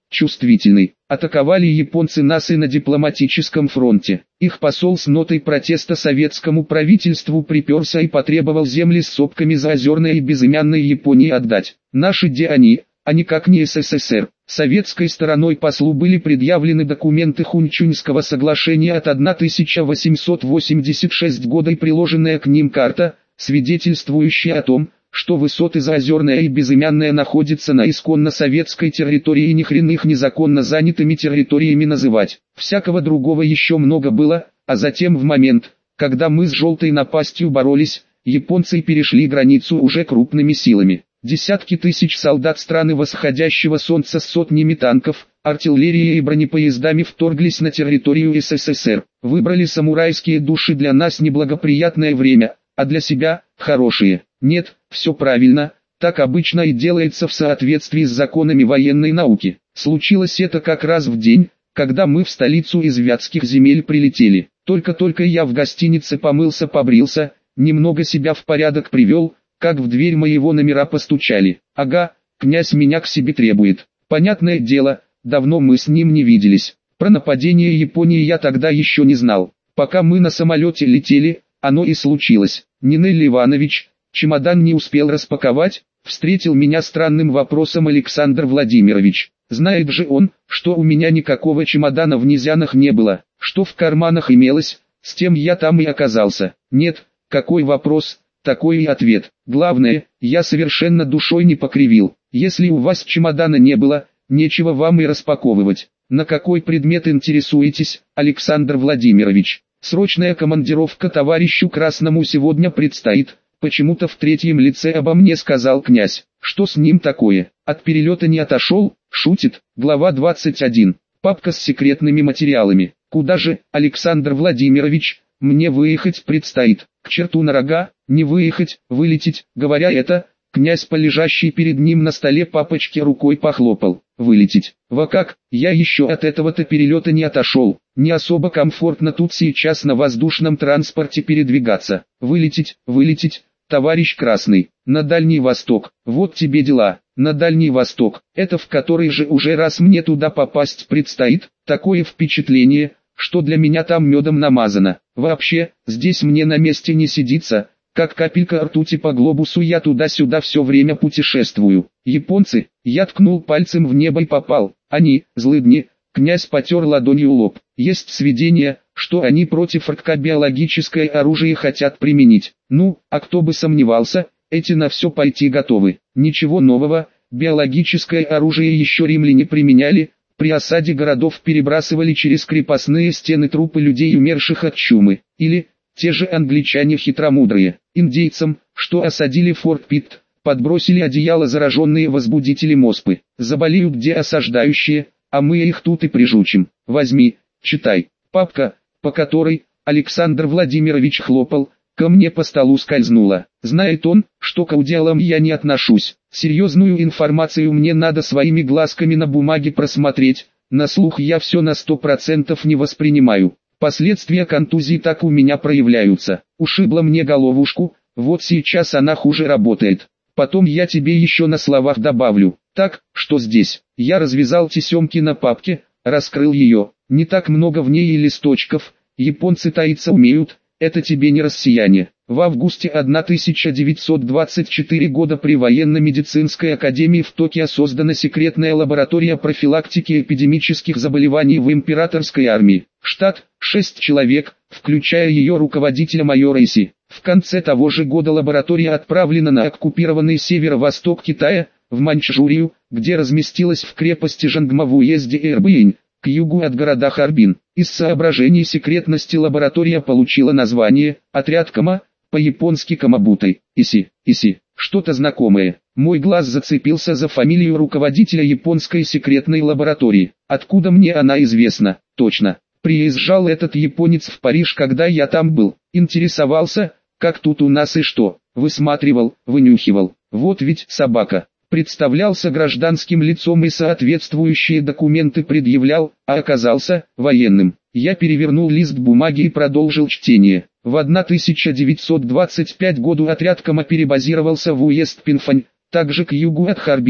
чувствительный. Атаковали японцы нас и на дипломатическом фронте. Их посол с нотой протеста советскому правительству приперся и потребовал земли с сопками Заозерной и Безымянной Японии отдать. Наши где они, а никак не СССР. Советской стороной послу были предъявлены документы Хунчуньского соглашения от тысяча восемьсот восемьдесят шестого года и приложенная к ним карта, свидетельствующая о том, что высоты Заозерная и Безымянная находятся на исконно советской территории и ни хрен их незаконно занятыми территориями называть. Всякого другого еще много было, а затем в момент, когда мы с желтой напастью боролись, японцы перешли границу уже крупными силами. Десятки тысяч солдат страны восходящего солнца с сотнями танков, артиллерией и бронепоездами вторглись на территорию СССР. Выбрали самурайские души для нас неблагоприятное время, а для себя – хорошие. Нет, все правильно, так обычно и делается в соответствии с законами военной науки. Случилось это как раз в день, когда мы в столицу из вятских земель прилетели. Только-только я в гостинице помылся, побрился, немного себя в порядок привел, как в дверь моего номера постучали. Ага, князь меня к себе требует. Понятное дело, давно мы с ним не виделись. Про нападение Японии я тогда еще не знал. Пока мы на самолете летели, оно и случилось. Нинель Иванович, чемодан не успел распаковать, встретил меня странным вопросом Александр Владимирович. Знает же он, что у меня никакого чемодана в низянах не было, что в карманах имелось, с тем я там и оказался. Нет, какой вопрос, такой и ответ. Главное, я совершенно душой не покривил. Если у вас чемодана не было, нечего вам и распаковывать. На какой предмет интересуетесь, Александр Владимирович? Срочная командировка товарищу Красному сегодня предстоит. Почему-то в третьем лице обо мне сказал князь. Что с ним такое? От перелета не отошел? Шутит. Глава двадцать один. Папка с секретными материалами. Куда же, Александр Владимирович, мне выехать предстоит? К черту на рога, не выехать, вылететь. Говоря это, князь по лежащей перед ним на столе папочке рукой похлопал. Вылететь. Во как, я еще от этого-то перелета не отошел. Не особо комфортно тут сейчас на воздушном транспорте передвигаться. Вылететь, вылететь, товарищ Красный, на Дальний Восток. Вот тебе дела. На Дальний Восток. Это в который же уже раз мне туда попасть предстоит. Такое впечатление, что для меня там медом намазано. Вообще, здесь мне на месте не сидится. Как капелька ртути по глобусу я туда-сюда все время путешествую. Японцы, я ткнул пальцем в небо и попал. Они, злыдни, князь потер ладонью лоб. Есть сведения, что они против РККА биологическое оружие хотят применить. Ну, а кто бы сомневался, эти на все пойти готовы. Ничего нового, биологическое оружие еще римляне применяли. При осаде городов перебрасывали через крепостные стены трупы людей, умерших от чумы. Или... Те же англичане хитромудрые, индейцам, что осадили Форт Питт, подбросили одеяло зараженные возбудителем оспы. Заболеют где осаждающие, а мы их тут и прижучим. Возьми, читай. Папка, по которой Александр Владимирович хлопал, ко мне по столу скользнула. Знает он, что к аудиалам я не отношусь. Серьезную информацию мне надо своими глазками на бумаге просмотреть, на слух я все на сто процентов не воспринимаю. Последствия контузии так у меня проявляются. Ушибла мне головушку, вот сейчас она хуже работает. Потом я тебе еще на словах добавлю. Так, что здесь? Я развязал тесемки на папке, раскрыл ее. Не так много в ней и листочков. Японцы таиться умеют, это тебе не россияне. В августе тысяча девятьсот двадцать четвёртого года при военно-медицинской академии в Токио создана секретная лаборатория профилактики эпидемических заболеваний в императорской армии. Штат – шесть человек, включая ее руководителя майора Иси. В конце того же года лаборатория отправлена на оккупированный северо-восток Китая, в Маньчжурию, где разместилась в крепости Жангма в уезде Эрбинь, к югу от города Харбин. Из соображений секретности лаборатория получила название «Отряд Кама», по-японски Камабутай. Иси, Иси, что-то знакомое. Мой глаз зацепился за фамилию руководителя японской секретной лаборатории. Откуда мне она известна? Точно. Приезжал этот японец в Париж, когда я там был. Интересовался, как тут у нас и что. Высматривал, вынюхивал. Вот ведь собака. Представлялся гражданским лицом и соответствующие документы предъявлял, а оказался военным. Я перевернул лист бумаги и продолжил чтение. В тысяча девятьсот двадцать пятом году отряд Кама перебазировался в уезд Пинфань, также к югу от Харбина,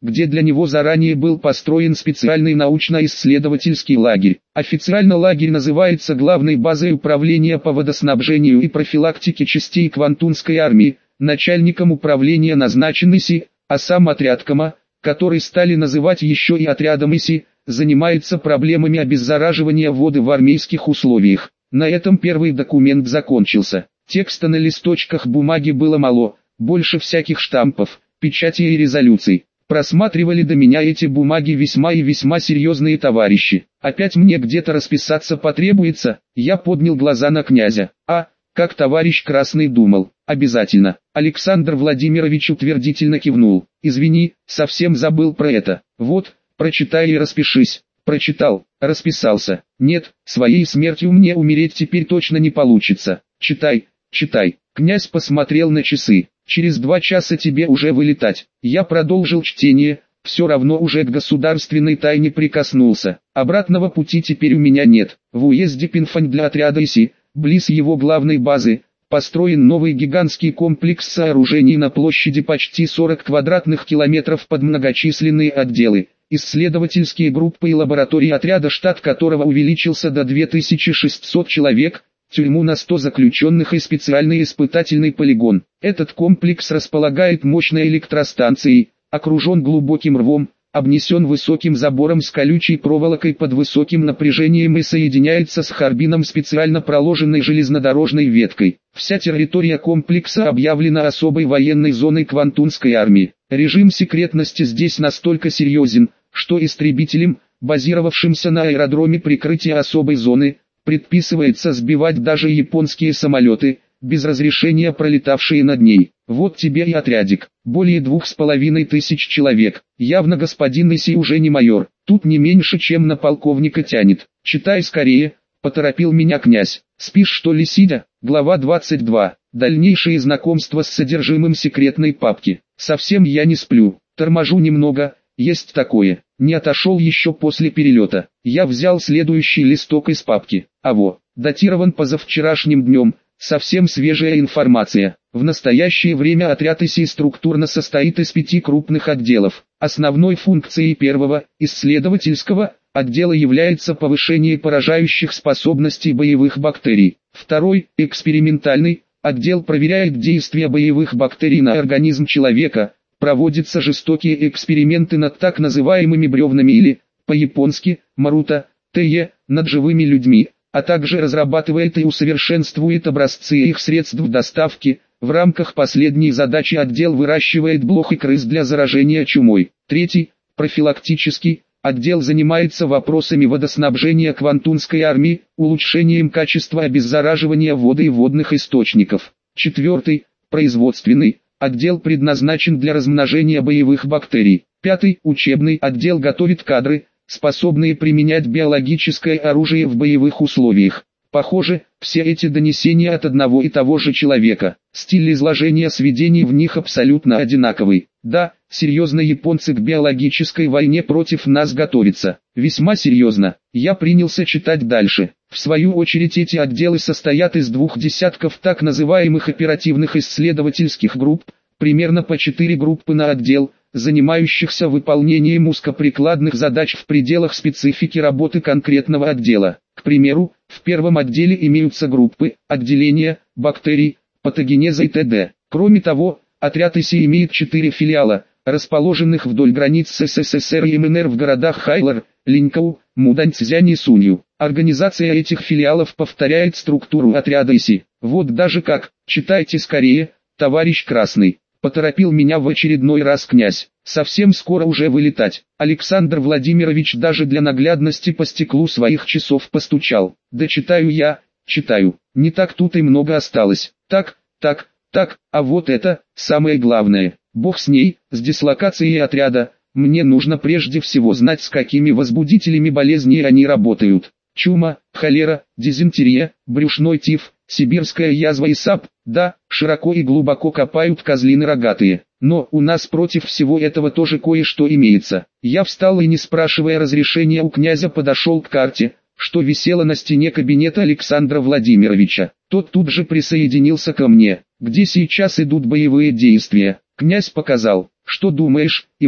где для него заранее был построен специальный научно-исследовательский лагерь. Официально лагерь называется главной базой управления по водоснабжению и профилактике частей Квантунской армии. Начальником управления назначен ИСИ, а сам отряд КАМА, который стали называть еще и отрядом ИСИ, занимается проблемами обеззараживания воды в армейских условиях. На этом первый документ закончился. Текста на листочках бумаги было мало, больше всяких штампов, печатей и резолюций. Просматривали до меня эти бумаги весьма и весьма серьезные товарищи. Опять мне где-то расписаться потребуется. Я поднял глаза на князя. А, как товарищ Красный думал, обязательно. Александр Владимирович утвердительно кивнул. Извини, совсем забыл про это. Вот, прочитай и распишись. Прочитал, расписался. Нет, своей смертью мне умереть теперь точно не получится. Читай, читай. Князь посмотрел на часы. Через два часа тебе уже вылетать. Я продолжил чтение, все равно уже к государственной тайне прикоснулся. Обратного пути теперь у меня нет. В уезде Пинфань для отряда ИСИ, близ его главной базы, построен новый гигантский комплекс сооружений на площади почти сорок квадратных километров под многочисленные отделы, исследовательские группы и лаборатории отряда, штат которого увеличился до двух тысяч шестисот человек, тюрьму на сто заключенных и специальный испытательный полигон. Этот комплекс располагает мощной электростанцией, окружен глубоким рвом, обнесен высоким забором с колючей проволокой под высоким напряжением и соединяется с Харбином специально проложенной железнодорожной веткой. Вся территория комплекса объявлена особой военной зоной Квантунской армии. Режим секретности здесь настолько серьезен, что истребителям, базировавшимся на аэродроме прикрытия особой зоны, предписывается сбивать даже японские самолеты, без разрешения пролетавшие над ней. Вот тебе и отрядик, более двух с половиной тысяч человек. Явно господин Иси уже не майор, тут не меньше, чем на полковника тянет. Читай скорее, поторопил меня князь. Спишь что ли сидя? Глава двадцать два. Дальнейшие знакомства с содержимым секретной папки. Совсем я не сплю, торможу немного, есть такое. Не отошел еще после перелета. Я взял следующий листок из папки. А во, датирован позавчерашним днем. Совсем свежая информация. В настоящее время отряд ИСИ структурно состоит из пяти крупных отделов. Основной функцией первого, исследовательского, отдела является повышение поражающих способностей боевых бактерий. Второй, экспериментальный, отдел проверяет действия боевых бактерий на организм человека. Проводятся жестокие эксперименты над так называемыми бревнами или, по-японски, марута, тэ, над живыми людьми, а также разрабатывает и усовершенствует образцы их средств доставки. В рамках последней задачи отдел выращивает блох и крыс для заражения чумой. Третий, профилактический, отдел занимается вопросами водоснабжения Квантунской армии, улучшением качества обеззараживания воды и водных источников. Четвертый, производственный, отдел предназначен для размножения боевых бактерий. Пятый, учебный отдел готовит кадры, способные применять биологическое оружие в боевых условиях. Похоже, все эти донесения от одного и того же человека. Стиль изложения сведений в них абсолютно одинаковый. Да, серьезно, японцы к биологической войне против нас готовятся. Весьма серьезно. Я принялся читать дальше. В свою очередь эти отделы состоят из двух десятков так называемых оперативных исследовательских групп, примерно по четыре группы на отдел, занимающихся выполнением узкоприкладных задач в пределах специфики работы конкретного отдела. К примеру, в первом отделе имеются группы, отделения, бактерий, патогенеза и т.д. Кроме того, отряд ИСИ имеет четыре филиала, расположенных вдоль границ с СССР и МНР в городах Хайлар, Линькоу, Муданьцзянь и Сунью. Организация этих филиалов повторяет структуру отряда ИСИ. Вот даже как, читайте скорее, товарищ Красный. Поторопил меня в очередной раз князь. Совсем скоро уже вылетать. Александр Владимирович даже для наглядности по стеклу своих часов постучал. Да читаю я, читаю. Не так тут и много осталось. Так, так, так, а вот это, самое главное. Бог с ней, с дислокацией отряда. Мне нужно прежде всего знать, с какими возбудителями болезней они работают. Чума, холера, дизентерия, брюшной тиф, сибирская язва и сап. Да, широко и глубоко копают козлины рогатые. Но у нас против всего этого тоже кое-что имеется. Я встал и, не спрашивая разрешения у князя, подошел к карте, что висела на стене кабинета Александра Владимировича. Тот тут же присоединился ко мне. Где сейчас идут боевые действия? Князь показал. Что думаешь, Иван?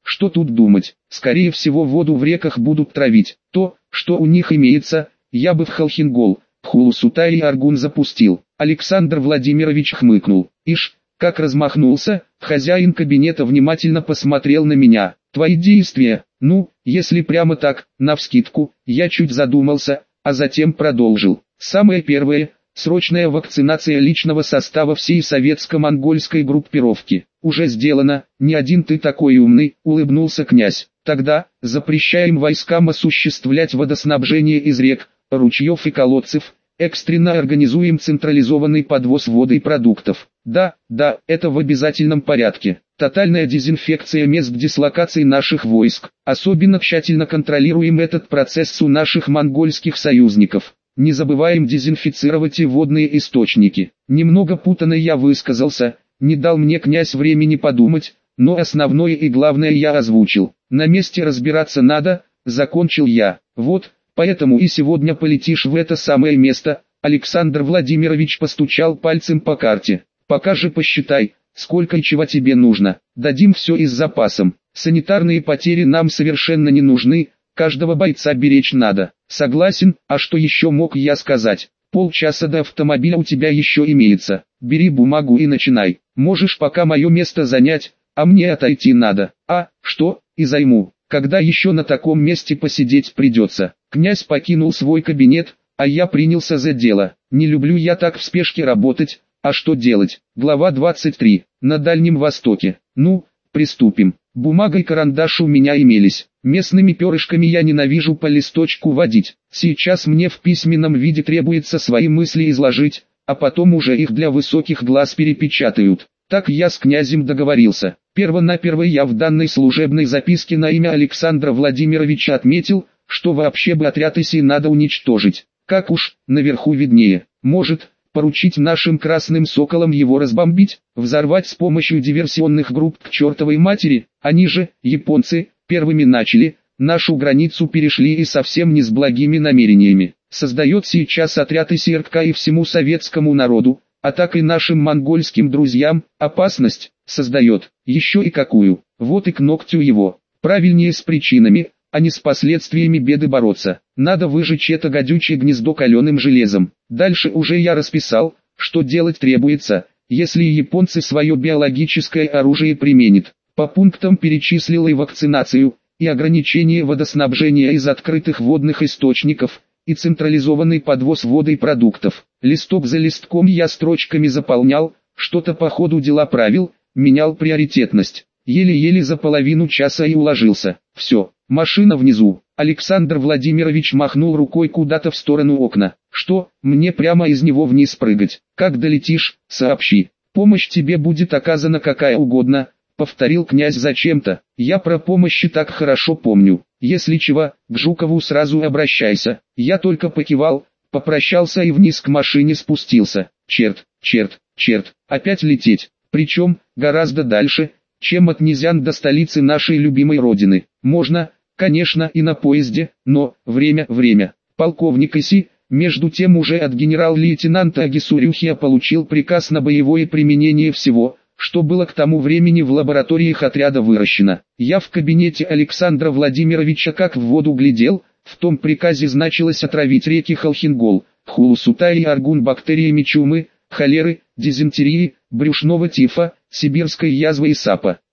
Что тут думать, скорее всего воду в реках будут травить. То, что у них имеется, я бы в Холхингол, Пхулусутай и Аргун запустил. Александр Владимирович хмыкнул. Ишь, как размахнулся, хозяин кабинета внимательно посмотрел на меня. Твои действия, ну, если прямо так, навскидку, я чуть задумался, а затем продолжил. Самое первое, срочная вакцинация личного состава всей советско-монгольской группировки. Уже сделано, не один ты такой умный, улыбнулся князь. Тогда, запрещаем войскам осуществлять водоснабжение из рек, ручьев и колодцев, экстренно организуем централизованный подвоз воды и продуктов. Да, да, это в обязательном порядке. Тотальная дезинфекция мест дислокации наших войск. Особенно тщательно контролируем этот процесс у наших монгольских союзников. Не забываем дезинфицировать и водные источники. Немного путанно я высказался, не дал мне князь времени подумать, но основное и главное я озвучил. На месте разбираться надо, закончил я. Вот, поэтому и сегодня полетишь в это самое место. Александр Владимирович постучал пальцем по карте. Пока же посчитай, сколько и чего тебе нужно. Дадим все и с запасом. Санитарные потери нам совершенно не нужны, каждого бойца беречь надо. Согласен, а что еще мог я сказать? Полчаса до автомобиля у тебя еще имеется. Бери бумагу и начинай. Можешь пока мое место занять, а мне отойти надо. А, что, и займу. Когда еще на таком месте посидеть придется? Князь покинул свой кабинет, а я принялся за дело. Не люблю я так в спешке работать, а что делать? Глава двадцать три. На Дальнем Востоке. Ну, приступим. Бумага и карандаш у меня имелись. Местными перышками я ненавижу по листочку водить. Сейчас мне в письменном виде требуется свои мысли изложить, а потом уже их для высоких глаз перепечатают. Так я с князем договорился. Первонаперво я в данной служебной записке на имя Александра Владимировича отметил, что вообще бы отряд ИСИ надо уничтожить. Как уж, наверху виднее. Может, поручить нашим красным соколам его разбомбить, взорвать с помощью диверсионных групп к чертовой матери. Они же, японцы, первыми начали, нашу границу перешли и совсем не с благими намерениями. Создает сейчас отряд ИСИРК и всему советскому народу, а так и нашим монгольским друзьям, опасность, создает, еще и какую. Вот и к ногтю его. Правильнее с причинами, а не с последствиями беды бороться. Надо выжечь это гадючее гнездо каленым железом. Дальше уже я расписал, что делать требуется, если японцы свое биологическое оружие применят. По пунктам перечислил и вакцинацию, и ограничение водоснабжения из открытых водных источников, и централизованный подвоз воды и продуктов. Листок за листком я строчками заполнял, что-то по ходу дела правил, менял приоритетность. Еле-еле за половину часа и уложился. Все, машина внизу. Александр Владимирович махнул рукой куда-то в сторону окна. Что, мне прямо из него вниз прыгать? Как долетишь, сообщи. Помощь тебе будет оказана какая угодно, повторил князь зачем-то. Я про помощь так хорошо помню. Если чего, к Жукову сразу обращайся. Я только покивал, попрощался и вниз к машине спустился. Черт, черт, черт, опять лететь. Причем, гораздо дальше, чем от Низян до столицы нашей любимой родины. Можно, конечно, и на поезде, но, время, время. Полковник ИСИ, между тем уже от генерал-лейтенанта Агисурюхия получил приказ на боевое применение всего, что было к тому времени в лабораториях отряда выращено. Я в кабинете Александра Владимировича как в воду глядел, в том приказе значилось отравить реки Холхингол, Хулусутай и Аргун бактериями чумы, холеры, дизентерии, брюшного тифа, сибирской язвы и сапа.